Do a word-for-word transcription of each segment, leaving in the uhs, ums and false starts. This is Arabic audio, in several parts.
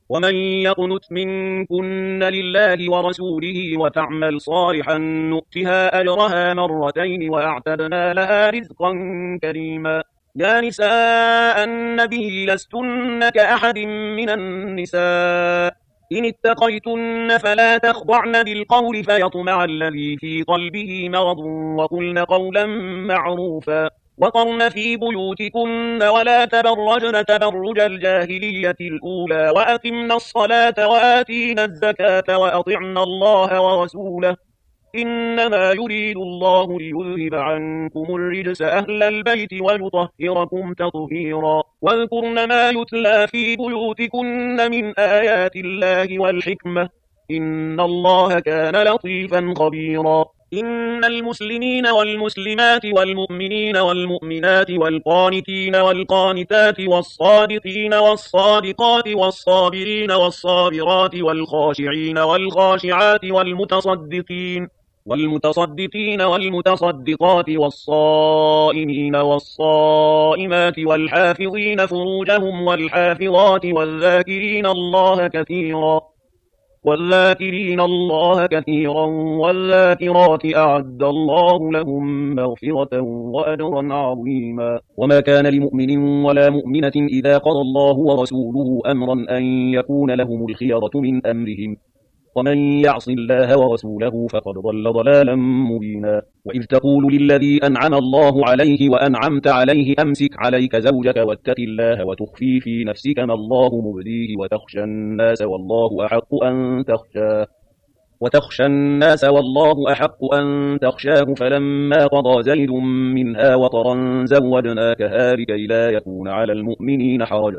ومن يقنت منكن لله ورسوله وتعمل صالحا نؤتها أجرها مرتين وأعتدنا لها رزقا كريما. يا نساء النبي لستن كأحد من النساء إن اتقيتن فلا تخضعن بالقول فيطمع الذي في قلبه مرض وقلن قولا معروفا وقرن في بيوتكن ولا تبرجن تبرج الجاهلية الأولى وأقمنا الصلاة وآتينا الزكاة وأطعنا الله ورسوله إنما يريد الله ليذهب عنكم الرجس أهل البيت ويطهركم تطهيرا واذكرن ما يتلى في بيوتكن من آيات الله والحكمة إن الله كان لطيفا خبيرا. إن المسلمين والمسلمات والمؤمنين والمؤمنات والقانتين والقانتات والصادقين والصادقات والصابرين والصابرات والخاشعين والخاشعات والمتصدقين والمتصدقين والمتصدقات والصائمين والصائمات والحافظين فروجهم والحافظات والذاكرين الله كثيرا والذاكرين الله كثيرا والذاكرات أعد الله لهم مغفرة وأجرا عظيما. وما كان لمؤمن ولا مؤمنة إذا قضى الله ورسوله أمرا أن يكون لهم الخيرة من أمرهم ومن يعص الله ورسوله فقد ضل ضلالا مبينا. وإذ تقول للذي أنعم الله عليه وأنعمت عليه أمسك عليك زوجك واتق الله وتخفي في نفسك ما الله مبديه وتخشى الناس والله أحق أن تخشاه وتخشى الناس والله أحق أن تخشاه فلما قضى زيد منها وطرا زوجناكها لكي لا يكون على المؤمنين حرج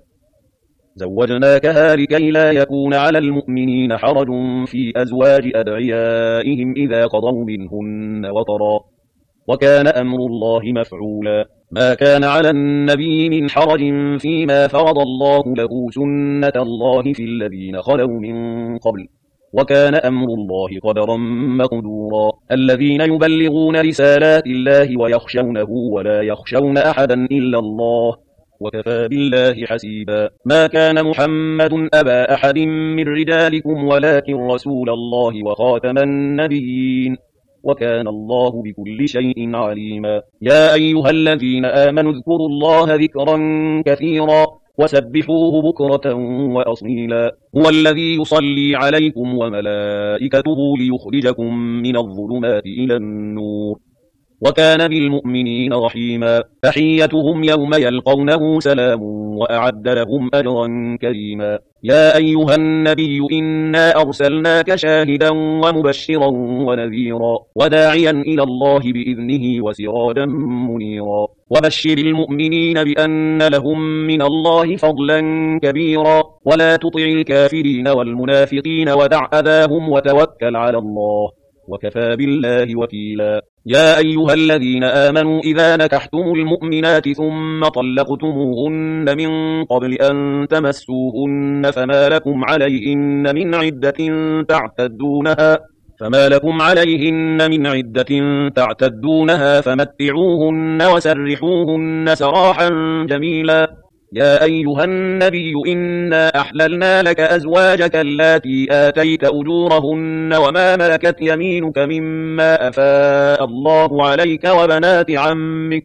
زوجناكها لكي لا يكون على المؤمنين حرج في أزواج أدعيائهم إذا قضوا منهن وطرا وكان أمر الله مفعولا. ما كان على النبي من حرج فيما فرض الله له سنة الله في الذين خلوا من قبل وكان أمر الله قدرا مقدورا. الذين يبلغون رسالات الله ويخشونه ولا يخشون أحدا إلا الله وكفى بالله حسيبا. ما كان محمد أبا أحد من رجالكم ولكن رسول الله وخاتم النبيين وكان الله بكل شيء عليما. يا أيها الذين آمنوا اذكروا الله ذكرا كثيرا وسبحوه بكرة وأصيلا. هو الذي يصلي عليكم وملائكته ليخرجكم من الظلمات إلى النور وكان بالمؤمنين رحيما. تحيتهم يوم يلقونه سلام وأعد لهم أجرا كريما. يا أيها النبي إنا أرسلناك شاهدا ومبشرا ونذيرا وداعيا إلى الله بإذنه وسراجا منيرا وبشر المؤمنين بأن لهم من الله فضلا كبيرا ولا تطع الكافرين والمنافقين ودع أذاهم وتوكل على الله وكفى بالله وكيلا. يا أيها الذين آمنوا إذا نكحتم المؤمنات ثم طلقتموهن من قبل أن تمسوهن فما لكم عليهن من عدة تعتدونها فما لكم عليهن من عدة تعتدونها فمتعوهن وسرحوهن سراحا جميلا. يا أيها النبي إنا أحللنا لك أزواجك اللاتي آتيت أجورهن وما ملكت يمينك مما أفاء الله عليك وبنات عمك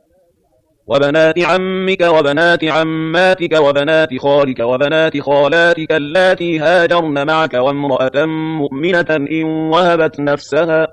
وبنات عمك وبنات عماتك وبنات خالك وبنات خالاتك اللاتي هاجرن معك وامرأة مؤمنة إن وهبت نفسها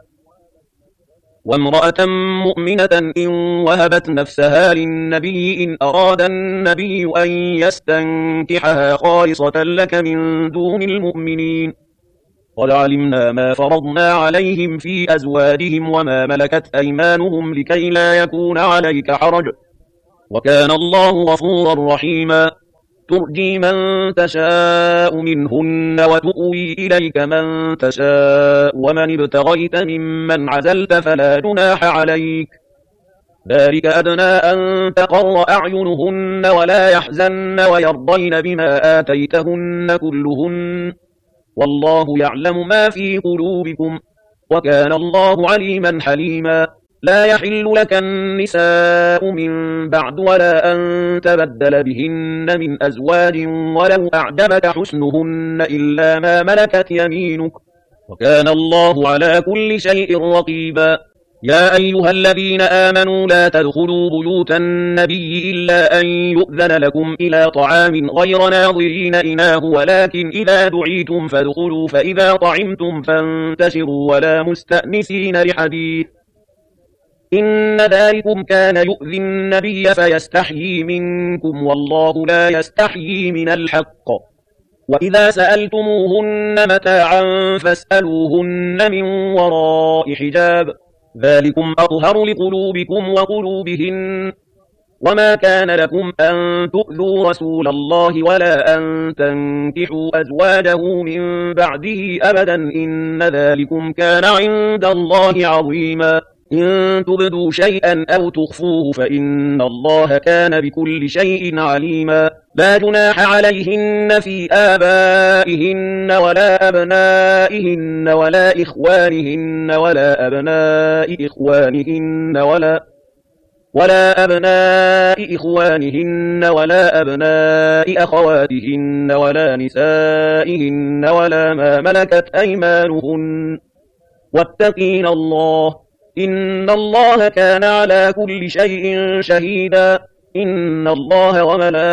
وامرأة مؤمنة إن وهبت نفسها للنبي إن أراد النبي أن يستنكحها خالصة لك من دون المؤمنين قد علمنا ما فرضنا عليهم في أزواجهم وما ملكت أيمانهم لكي لا يكون عليك حرج وكان الله غفورا رحيما. ترجي من تشاء منهن وتؤوي إليك من تشاء ومن ابتغيت ممن عزلت فلا جناح عليك ذلك أدنى أن تقر أعينهن ولا يحزن ويرضين بما آتيتهن كلهن والله يعلم ما في قلوبكم وكان الله عليما حليما. لا يحل لك النساء من بعد ولا أن تبدل بهن من أزواج ولو أعجبك حسنهن إلا ما ملكت يمينك وكان الله على كل شيء رقيبا. يا أيها الذين آمنوا لا تدخلوا بيوت النبي إلا أن يؤذن لكم إلى طعام غير ناظرين إناه ولكن إذا دعيتم فادخلوا فإذا طعمتم فانتشروا ولا مستأنسين لحديث إن ذلكم كان يؤذي النبي فيستحيي منكم والله لا يستحيي من الحق. وإذا سألتموهن متاعا فاسألوهن من وراء حجاب ذلكم أطهر لقلوبكم وقلوبهن. وما كان لكم أن تؤذوا رسول الله ولا أن تنكحوا أزواجه من بعده أبدا إن ذلكم كان عند الله عظيما. إن تبدوا شيئا أو تخفوه فإن الله كان بكل شيء عليما. لا جناح عليهن في آبائهن ولا أبنائهن ولا إخوانهن ولا أبناء إخوانهن ولا ولا أبناء إخوانهن ولا أبناء أخواتهن ولا نسائهن ولا ما ملكت أيمانهن واتقين الله إن الله كان على كل شيء شهيدا. إن الله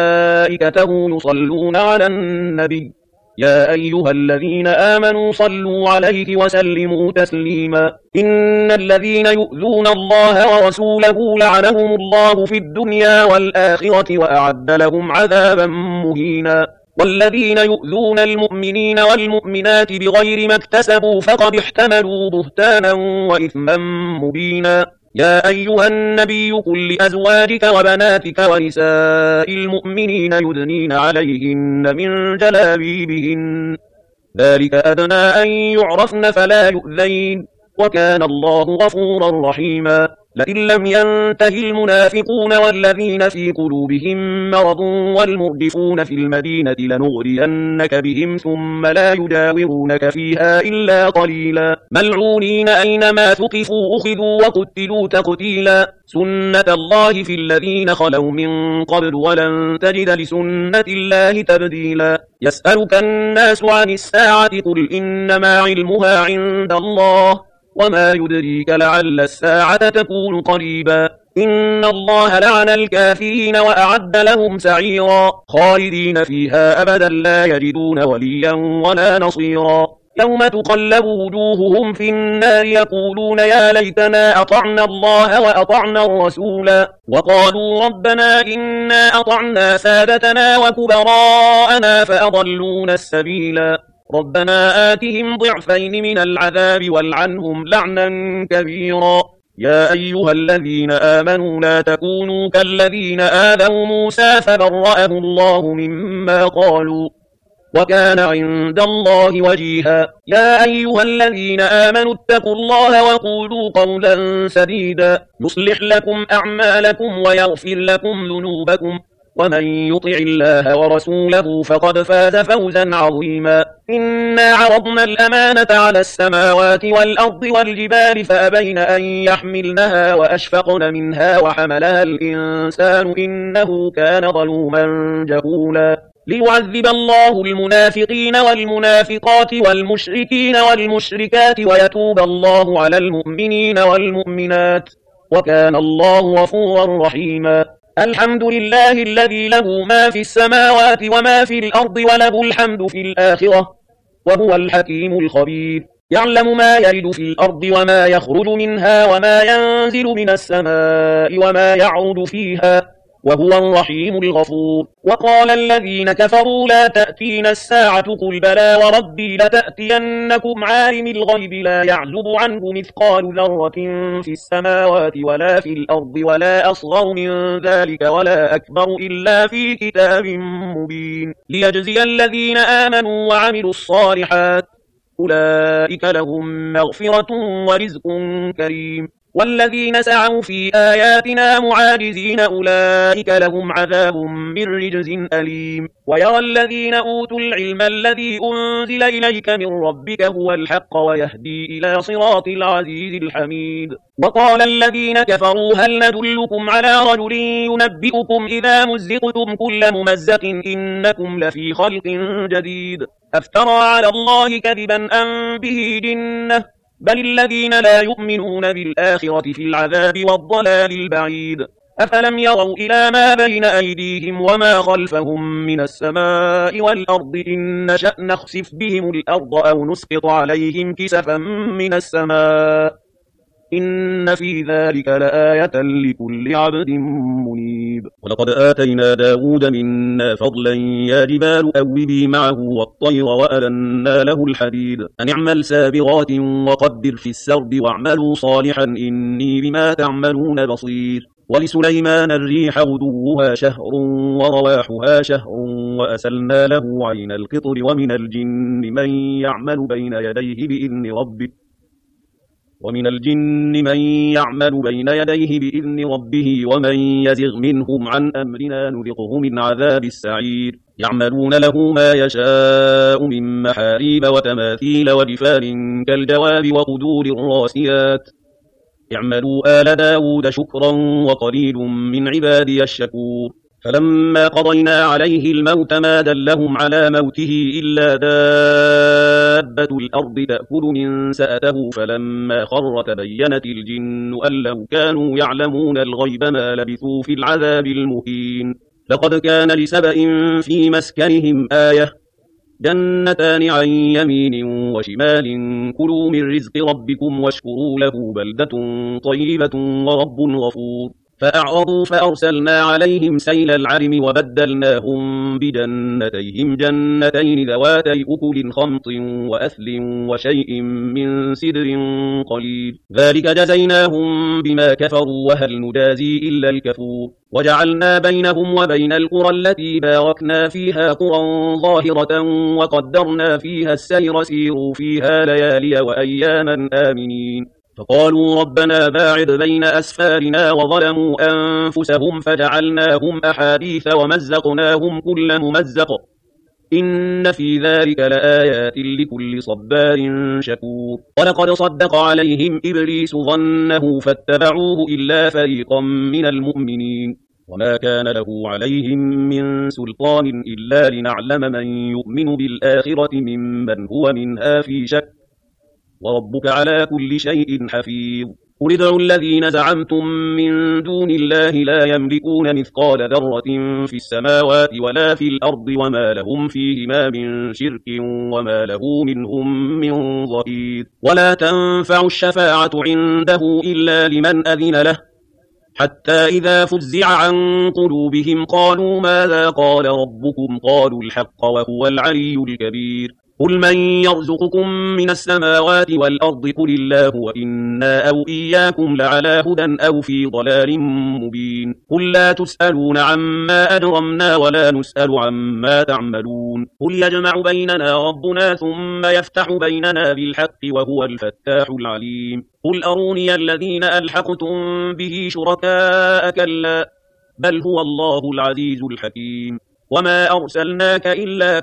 وملائكته يصلون على النبي يا أيها الذين آمنوا صلوا عليه وسلموا تسليما. إن الذين يؤذون الله ورسوله لعنهم الله في الدنيا والآخرة وأعد لهم عذابا مهينا. والذين يؤذون المؤمنين والمؤمنات بغير ما اكتسبوا فقد احتملوا بهتانا وإثما مبينا. يا أيها النبي قل لأزواجك وبناتك ونساء المؤمنين يدنين عليهن من جلابيبهن ذلك أدنى أن يعرفن فلا يؤذين وكان الله غفورا رحيما. لئن لم ينته المنافقون والذين في قلوبهم مرض والمرجفون في المدينة لنغرينك بهم ثم لا يجاورونك فيها إلا قليلا ملعونين أينما ثقفوا أخذوا وقتلوا تقتيلا. سنة الله في الذين خلوا من قبل ولن تجد لسنة الله تبديلا. يسألك الناس عن الساعة قل إنما علمها عند الله وما يدريك لعل الساعة تكون قريبا. إن الله لعن الكافرين وأعد لهم سعيرا خالدين فيها أبدا لا يجدون وليا ولا نصيرا. يوم تقلب وجوههم في النار يقولون يا ليتنا أطعنا الله وأطعنا الرسولا وقالوا ربنا إنا أطعنا سادتنا وكبراءنا فأضلونا السبيلا. ربنا آتهم ضعفين من العذاب والعنهم لعنا كبيرا. يا أيها الذين آمنوا لا تكونوا كالذين آذوا موسى فبرأه الله مما قالوا وكان عند الله وجيها. يا أيها الذين آمنوا اتقوا الله وقولوا قولا سديدا يصلح لكم أعمالكم ويغفر لكم ذنوبكم ومن يطع الله ورسوله فقد فاز فوزا عظيما. إنا عرضنا الأمانة على السماوات والأرض والجبال فأبين أن يحملنها وأشفقن منها وحملها الإنسان إنه كان ظلوما جهولا. ليعذب الله المنافقين والمنافقات والمشركين والمشركات ويتوب الله على المؤمنين والمؤمنات وكان الله غفورا رحيما. الحمد لله الذي له ما في السماوات وما في الأرض وله الحمد في الآخرة وهو الحكيم الخبير. يعلم ما يلد في الأرض وما يخرج منها وما ينزل من السماء وما يعرض فيها وهو الرحيم الغفور. وقال الذين كفروا لا تأتينا الساعة قل بلى وربي لتأتينكم عالم الغيب لا يعزب عنه مثقال ذرة في السماوات ولا في الأرض ولا أصغر من ذلك ولا أكبر إلا في كتاب مبين ليجزي الذين آمنوا وعملوا الصالحات أولئك لهم مغفرة ورزق كريم. والذين سعوا في آياتنا معاجزين أولئك لهم عذاب من رجز أليم ويرى الذين أوتوا العلم الذي أنزل إليك من ربك هو الحق ويهدي إلى صراط العزيز الحميد وقال الذين كفروا هل ندلكم على رجل ينبئكم إذا مزقتم كل ممزق إنكم لفي خلق جديد أفترى على الله كذبا أم به جنة بل الذين لا يؤمنون بالآخرة في العذاب والضلال البعيد أفلم يروا إلى ما بين أيديهم وما خلفهم من السماء والأرض إن نشأ نخسف بهم الأرض أو نسقط عليهم كسفا من السماء إن في ذلك لآية لكل عبد منيب ولقد آتينا داود منا فضلا يا جبال أوبي معه والطير وألنا له الحديد أن اعمل سابغات وقدر في السرد واعملوا صالحا إني بما تعملون بصير ولسليمان الريح غدوها شهر ورواحها شهر وأسلنا له عين القطر ومن الجن من يعمل بين يديه بإذن ربه ومن الجن من يعمل بين يديه بإذن ربه ومن يزغ منهم عن أمرنا نذقه من عذاب السعير يعملون له ما يشاء من محاريب وتماثيل وجفان كالجواب وقدور الراسيات اعملوا آل داود شكرا وقليل من عبادي الشكور فلما قضينا عليه الموت ما دلهم على موته إلا دابة الأرض تأكل من سأته فلما خر تبينت الجن أن لو كانوا يعلمون الغيب ما لبثوا في العذاب المهين لقد كان لسبأ في مسكنهم آية جنتان عن يمين وشمال كلوا من رزق ربكم واشكروا له بلدة طيبة ورب غفور فأعرضوا فأرسلنا عليهم سيل العرم وبدلناهم بجنتيهم جنتين ذواتي أكل خمط وأثل وشيء من سدر قليل ذلك جزيناهم بما كفروا وهل نجازي إلا الكفور وجعلنا بينهم وبين القرى التي باركنا فيها قرى ظاهرة وقدرنا فيها السير سيروا فيها ليالي وأياما آمنين فقالوا ربنا باعد بين أسفارنا وظلموا أنفسهم فجعلناهم أحاديث ومزقناهم كل ممزق إن في ذلك لآيات لكل صبار شكور ولقد صدق عليهم إبليس ظنه فاتبعوه إلا فريقا من المؤمنين وما كان له عليهم من سلطان إلا لنعلم من يؤمن بالآخرة ممن هو منها في شك وربك على كل شيء حفيظ قل ادعوا الذين زعمتم من دون الله لا يملكون مثقال ذرة في السماوات ولا في الأرض وما لهم فيهما من شرك وما له منهم من ظهير ولا تنفع الشفاعة عنده إلا لمن أذن له حتى إذا فزع عن قلوبهم قالوا ماذا قال ربكم قالوا الحق وهو العلي الكبير قل من يرزقكم من السماوات والأرض قل الله وإنا أو إياكم لعلى هدى أو في ضلال مبين قل لا تسألون عما أجرمنا ولا نسأل عما تعملون قل يجمع بيننا ربنا ثم يفتح بيننا بالحق وهو الفتاح العليم قل أروني الذين ألحقتم به شركاء كلا بل هو الله العزيز الحكيم وما أرسلناك إلا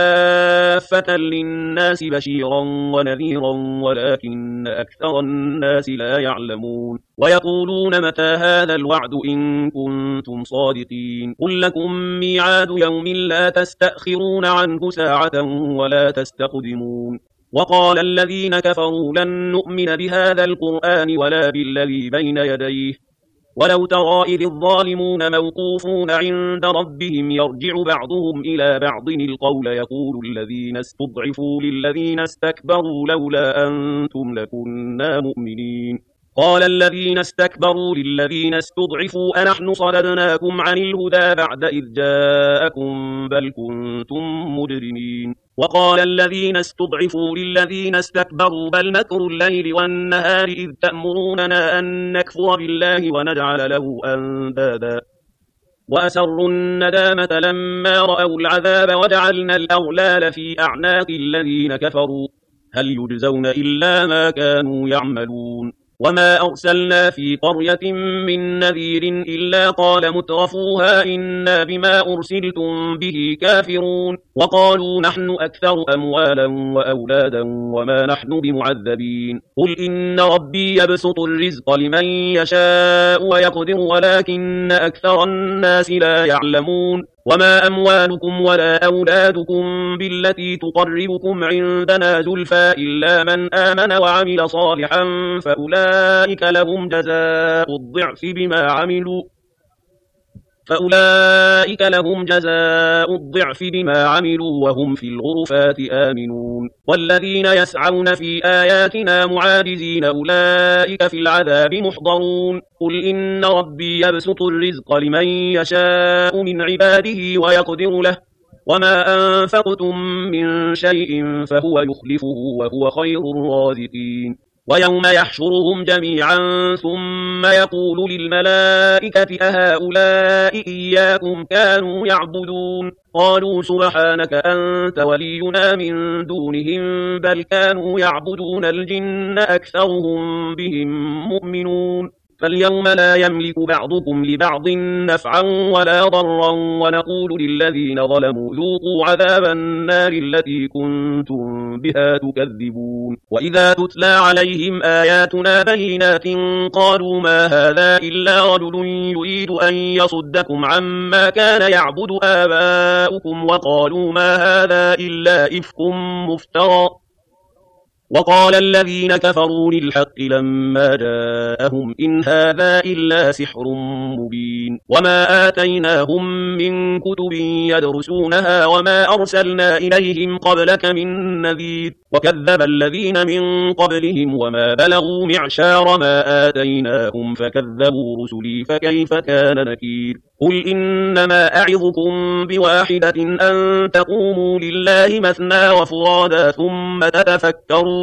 كافة للناس بشيرا ونذيرا ولكن أكثر الناس لا يعلمون ويقولون متى هذا الوعد إن كنتم صادقين قل لكم ميعاد يوم لا تستأخرون عنه ساعة ولا تستقدمون وقال الذين كفروا لن نؤمن بهذا القرآن ولا بالذي بين يديه ولو ترى إذ الظالمون موقوفون عند ربهم يرجع بعضهم إلى بعض القول يقول الذين استضعفوا للذين استكبروا لولا أنتم لكنا مؤمنين قال الذين استكبروا للذين استضعفوا أنحن صددناكم عن الهدى بعد إذ جاءكم بل كنتم مجرمين وقال الذين استضعفوا للذين استكبروا بل مكر الليل والنهار إذ تأمروننا أن نكفر بالله ونجعل له أندادا وأسروا الندامة لما رأوا العذاب وجعلنا الأغلال في أعناق الذين كفروا هل يجزون إلا ما كانوا يعملون وما أرسلنا في قرية من نذير إلا قال مترفوها إنا بما أرسلتم به كافرون وقالوا نحن أكثر أموالا وأولادا وما نحن بمعذبين قل إن ربي يبسط الرزق لمن يشاء ويقدر ولكن أكثر الناس لا يعلمون وما أموالكم ولا أولادكم بالتي تقربكم عندنا زلفى إلا من آمن وعمل صالحا فأولئك لهم جزاء الضعف بما عملوا فأولئك لهم جزاء الضعف بما عملوا وهم في الغرفات آمنون والذين يسعون في آياتنا معاجزين أولئك في العذاب محضرون قل إن ربي يبسط الرزق لمن يشاء من عباده ويقدر له وما أنفقتم من شيء فهو يخلفه وهو خير الرازقين ويوم يحشرهم جميعا ثم يقول للملائكة أهؤلاء إياكم كانوا يعبدون قالوا سبحانك أنت ولينا من دونهم بل كانوا يعبدون الجن أكثرهم بهم مؤمنون فاليوم لا يملك بعضكم لبعض نفعا ولا ضرا ونقول للذين ظلموا ذوقوا عذاب النار التي كنتم بها تكذبون وإذا تتلى عليهم آياتنا بينات قالوا ما هذا إلا رجل يريد أن يصدكم عما كان يعبد آباؤكم وقالوا ما هذا إلا إفك مفترى وقال الذين كفروا للحق لما جاءهم إن هذا إلا سحر مبين وما آتيناهم من كتب يدرسونها وما أرسلنا إليهم قبلك من نذير وكذب الذين من قبلهم وما بلغوا معشار ما آتيناهم فكذبوا رسلي فكيف كان نكير قل إنما أعظكم بواحدة أن تقوموا لله مثنى وفرادا ثم تتفكروا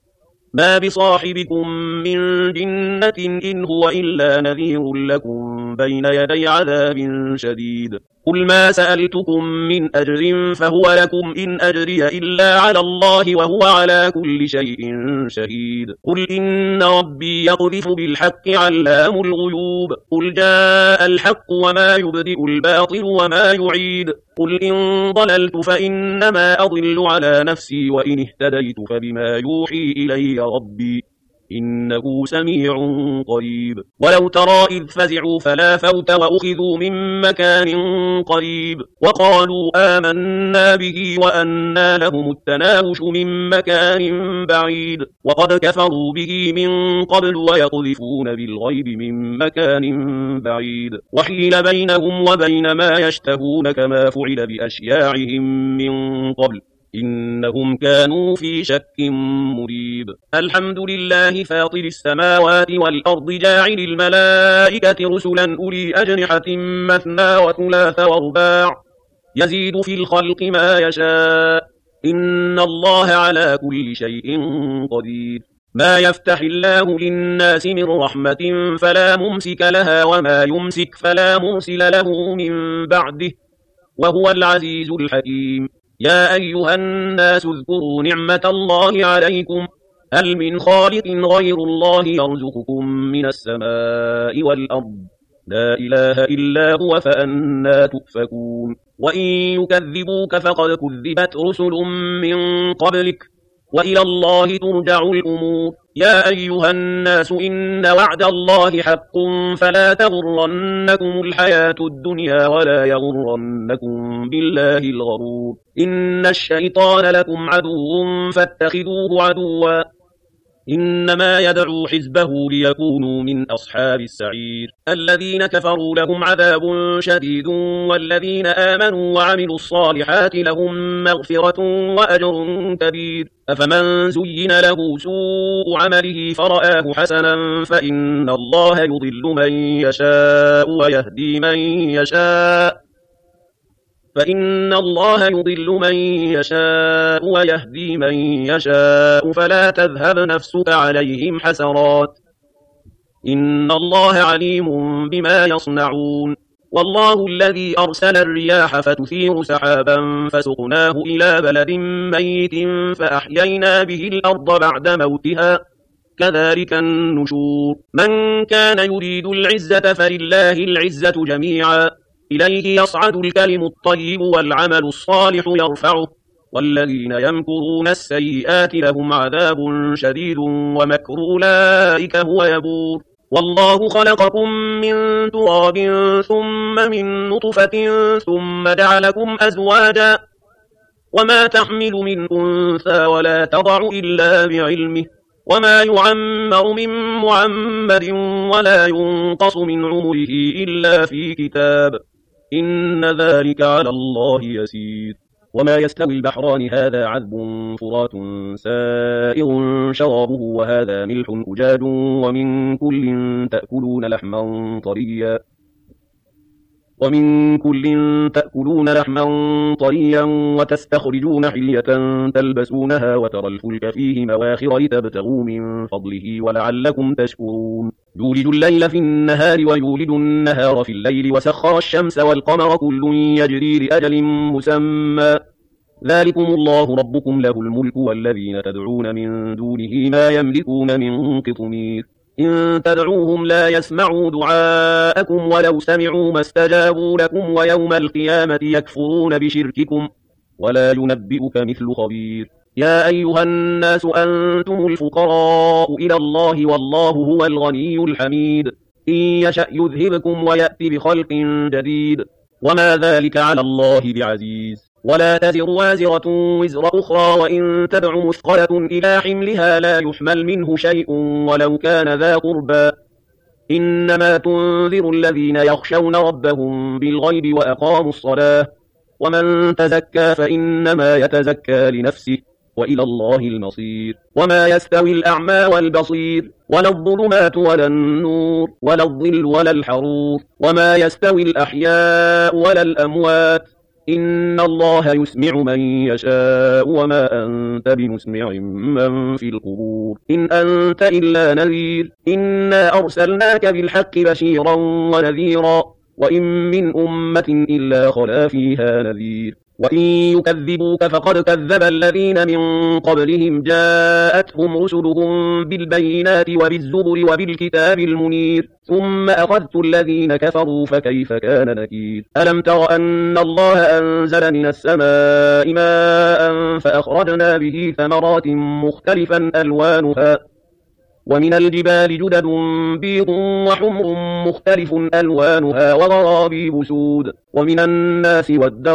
ما بصاحبكم من جنة إن هو إلا نذير لكم بين يدي عذاب شديد قل ما سألتكم من أجر فهو لكم إن أجري إلا على الله وهو على كل شيء شهيد قل إن ربي يقذف بالحق علام الغيوب قل جاء الحق وما يبدئ الباطل وما يعيد قل إن ضللت فإنما أضل على نفسي وإن اهتديت فبما يوحي إلي ربي إنه سميع قريب ولو ترى إذ فزعوا فلا فوت وأخذوا من مكان قريب وقالوا آمنا به وأنى لهم التناوش من مكان بعيد وقد كفروا به من قبل ويقذفون بالغيب من مكان بعيد وحيل بينهم وبين ما يشتهون كما فعل بأشياعهم من قبل إنهم كانوا في شك مريب الحمد لله فاطر السماوات والأرض جاعل الملائكة رسلا أولي أجنحة مثنى وثلاث ورباع يزيد في الخلق ما يشاء إن الله على كل شيء قدير ما يفتح الله للناس من رحمة فلا ممسك لها وما يمسك فلا مرسل له من بعده وهو العزيز الحكيم يا أيها الناس اذكروا نعمة الله عليكم هل من خالق غير الله يرزقكم من السماء والأرض لا إله إلا هو فأنى تؤفكون وإن يكذبوك فقد كذبت رسل من قبلك وإلى الله ترجع الأمور يا أيها الناس إن وعد الله حق فلا تغرنكم الحياة الدنيا ولا يغرنكم بالله الغرور إن الشيطان لكم عدو فاتخذوه عدوا إنما يدعو حزبه ليكونوا من أصحاب السعير الذين كفروا لهم عذاب شديد والذين آمنوا وعملوا الصالحات لهم مغفرة وأجر كبير أفمن زين له سوء عمله فرآه حسنا فإن الله يضل من يشاء ويهدي من يشاء فإن الله يضل من يشاء ويهدي من يشاء فلا تذهب نفسك عليهم حسرات إن الله عليم بما يصنعون والله الذي أرسل الرياح فتثير سحابا فسقناه إلى بلد ميت فأحيينا به الأرض بعد موتها كذلك النشور من كان يريد العزة فلله العزة جميعا إليه يصعد الكلم الطيب والعمل الصالح يرفعه والذين يمكرون السيئات لهم عذاب شديد ومكر أولئك هو يبور والله خلقكم من تراب ثم من نطفة ثم جعلكم أزواجا وما تحمل من أنثى ولا تضع إلا بعلمه وما يعمر من معمر ولا ينقص من عمره إلا في كتاب إن ذلك على الله يسير وما يستوي البحران هذا عذب فرات سائغ شرابه وهذا ملح أجاج ومن كل تأكلون لحما طريا ومن كل تأكلون لحما طريا وتستخرجون حلية تلبسونها وترى الفلك فيه مواخر لتبتغوا من فضله ولعلكم تشكرون يولد الليل في النهار ويولد النهار في الليل وسخر الشمس والقمر كل يجري لأجل مسمى ذلكم الله ربكم له الملك والذين تدعون من دونه ما يملكون من قطمير إن تدعوهم لا يسمعوا دعاءكم ولو سمعوا ما استجابوا لكم ويوم القيامة يكفرون بشرككم ولا ينبئك مثل خبير يا أيها الناس أنتم الفقراء إلى الله والله هو الغني الحميد إن يشأ يذهبكم ويأتي بخلق جديد وما ذلك على الله بعزيز ولا تزر وازرة وزر أخرى وإن تدع مثقلة إلى حملها لا يحمل منه شيء ولو كان ذا قربى إنما تنذر الذين يخشون ربهم بالغيب وأقاموا الصلاة ومن تزكى فإنما يتزكى لنفسه وإلى الله المصير وما يستوي الأعمى والبصير ولا الظلمات ولا النور ولا الظل ولا الحرور وما يستوي الأحياء ولا الأموات إن الله يسمع من يشاء وما أنت بمسمع من في القبور إن أنت إلا نذير إنا أرسلناك بالحق بشيرا ونذيرا وإن من أمة إلا خلا فيها نذير وإن يكذبوك فقد كذب الذين من قبلهم جاءتهم رسلهم بالبينات وبالزبر وبالكتاب المنير ثم أخذت الذين كفروا فكيف كان نكير ألم تر أن الله أنزل من السماء ماء فأخرجنا به ثمرات مختلفا ألوانها ومن الجبال جدد بيض وحمر مختلف ألوانها وغرابيب سود ومن الناس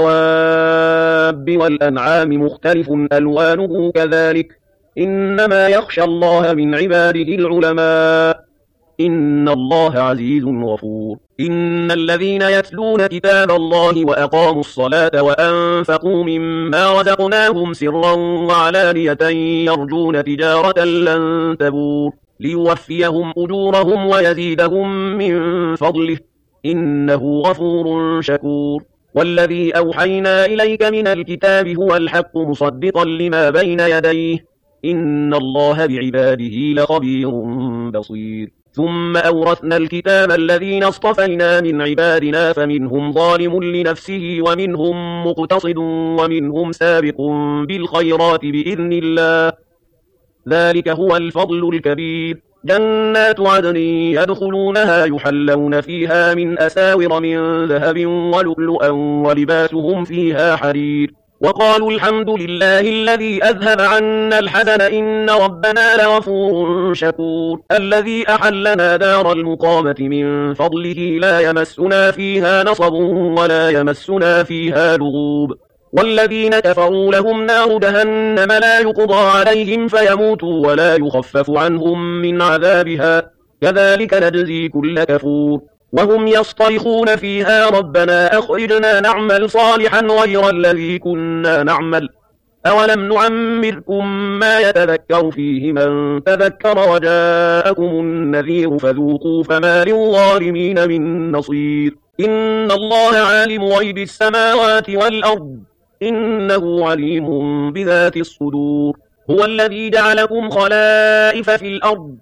والدواب والأنعام مختلف ألوانه كذلك إنما يخشى الله من عباده العلماء إن الله عزيز غفور إن الذين يتلون كتاب الله وأقاموا الصلاة وأنفقوا مما رزقناهم سرا وعلانية يرجون تجارة لن تبور ليوفيهم أجورهم ويزيدهم من فضله إنه غفور شكور والذي أوحينا إليك من الكتاب هو الحق مصدقا لما بين يديه إن الله بعباده لخبير بصير ثم أورثنا الكتاب الذين اصطفينا من عبادنا فمنهم ظالم لنفسه ومنهم مقتصد ومنهم سابق بالخيرات بإذن الله ذلك هو الفضل الكبير جنات عدن يدخلونها يحلون فيها من أساور من ذهب ولؤلؤا ولباسهم فيها حرير وقالوا الحمد لله الذي أذهب عنا الحزن إن ربنا لغفور شكور الذي أحلنا دار المقامة من فضله لا يمسنا فيها نصب ولا يمسنا فيها لغوب والذين كفروا لهم نار جهنم لا يقضى عليهم فيموتوا ولا يخفف عنهم من عذابها كذلك نجزي كل كفور وهم يصطرخون فيها ربنا أخرجنا نعمل صالحا غير الذي كنا نعمل أولم نعمركم ما يتذكر فيه من تذكر وجاءكم النذير فذوقوا فما للظالمين من نصير إن الله عالم غيب السماوات والأرض إنه عليم بذات الصدور هو الذي جعلكم خلائف في الأرض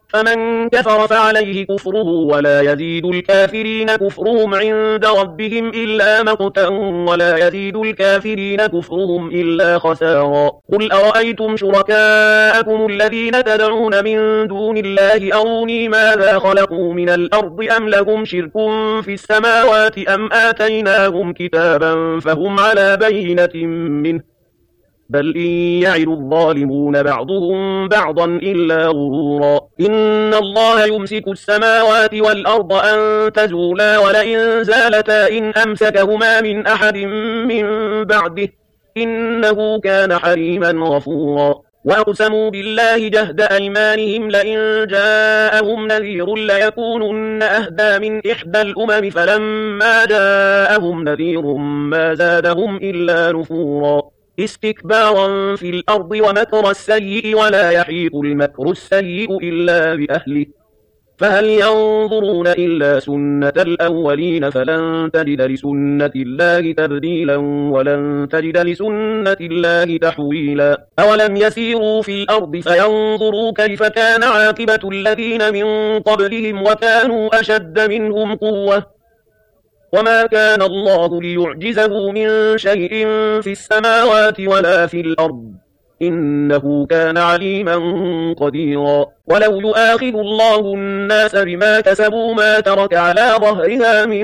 فمن كفر فعليه كفره ولا يزيد الكافرين كفرهم عند ربهم إلا مقتا ولا يزيد الكافرين كفرهم إلا خسارا. قل أرأيتم شركاءكم الذين تدعون من دون الله أروني ماذا خلقوا من الأرض أم لهم شرك في السماوات أم آتيناهم كتابا فهم على بينة منه بل إن يعد الظالمون بعضهم بعضا إلا غرورا. إن الله يمسك السماوات والأرض أن تزولا ولئن زالتا إن أمسكهما من أحد من بعده إنه كان حليما غفورا. وأقسموا بالله جهد أيمانهم لئن جاءهم نذير ليكونن أهدى من إحدى الأمم فلما جاءهم نذير ما زادهم إلا نفورا. استكبارا في الأرض ومكر السيء ولا يحيق المكر السيء إلا بأهله فهل ينظرون إلا سنة الأولين فلن تجد لسنة الله تبديلا ولن تجد لسنة الله تحويلا. أولم يسيروا في الأرض فينظروا كيف كان عاقبة الذين من قبلهم وكانوا أشد منهم قوة وما كان الله ليعجزه من شيء في السماوات ولا في الأرض إنه كان عليما قديرا. ولو يؤاخذ الله الناس بما كسبوا ما ترك على ظهرها من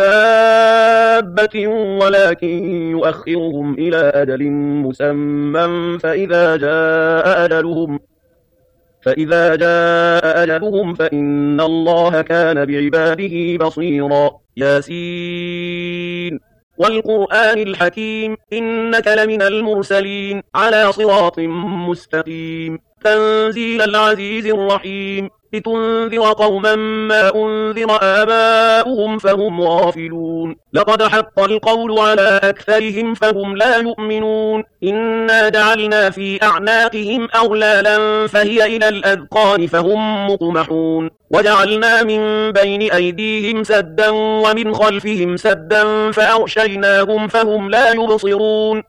دابة ولكن يؤخرهم إلى أجل مسمى فإذا جاء أجلهم فإذا جاء أجلهم فإن الله كان بعباده بصيرا. ياسين والقرآن الحكيم إنك لمن المرسلين على صراط مستقيم تنزيل العزيز الرحيم لتنذر قوما ما أنذر آباؤهم فهم غافلون. لقد حق القول على أكثرهم فهم لا يؤمنون. إنا جعلنا في أعناقهم أغلالا فهي إلى الأذقان فهم مقمحون وجعلنا من بين أيديهم سدا ومن خلفهم سدا فأغشيناهم فهم لا يبصرون.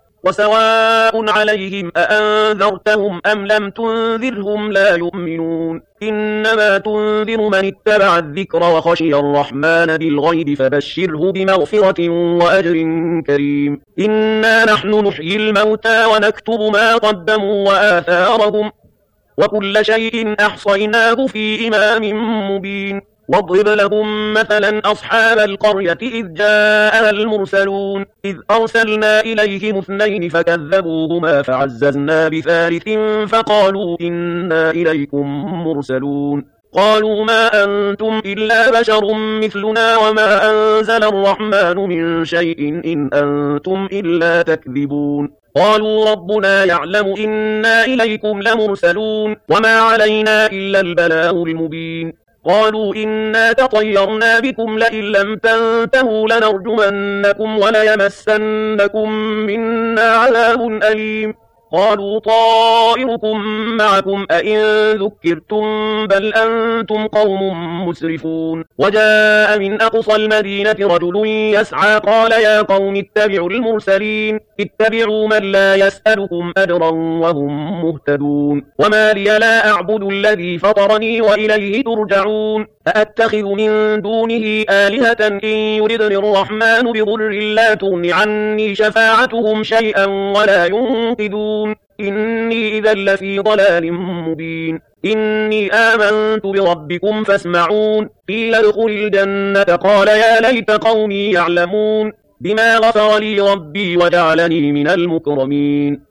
وسواء عليهم أأنذرتهم أم لم تنذرهم لا يؤمنون. إنما تنذر من اتبع الذكر وخشي الرحمن بالغيب فبشره بمغفرة وأجر كريم. إنا نحن نحيي الموتى ونكتب ما قدموا وآثارهم وكل شيء أحصيناه في إمام مبين. واضرب لهم مثلا أصحاب القرية إذ جاءها المرسلون إذ أرسلنا إليهم اثنين فكذبوهما فعززنا بثالث فقالوا إنا إليكم مرسلون. قالوا ما أنتم إلا بشر مثلنا وما أنزل الرحمن من شيء إن أنتم إلا تكذبون. قالوا ربنا يعلم إنا إليكم لمرسلون وما علينا إلا البلاغ المبين. قالوا إنا تطيرنا بكم لئن لم تنتهوا لنرجمنكم وليمسنكم منا عذاب أليم. قالوا طائركم معكم أئن ذكرتم بل أنتم قوم مسرفون. وجاء من أقصى المدينة رجل يسعى قال يا قوم اتبعوا المرسلين اتبعوا من لا يسألكم أجرا وهم مهتدون. وما لي لا أعبد الذي فطرني وإليه ترجعون. أأتخذ من دونه آلهة إن يردني الرحمن بضر لا تغن عني شفاعتهم شيئا ولا ينقذون. إني إذا لفي ضلال مبين. إني آمنت بربكم فاسمعون. قيل ادخل الجنة قال يا ليت قومي يعلمون بما غفر لي ربي وجعلني من المكرمين.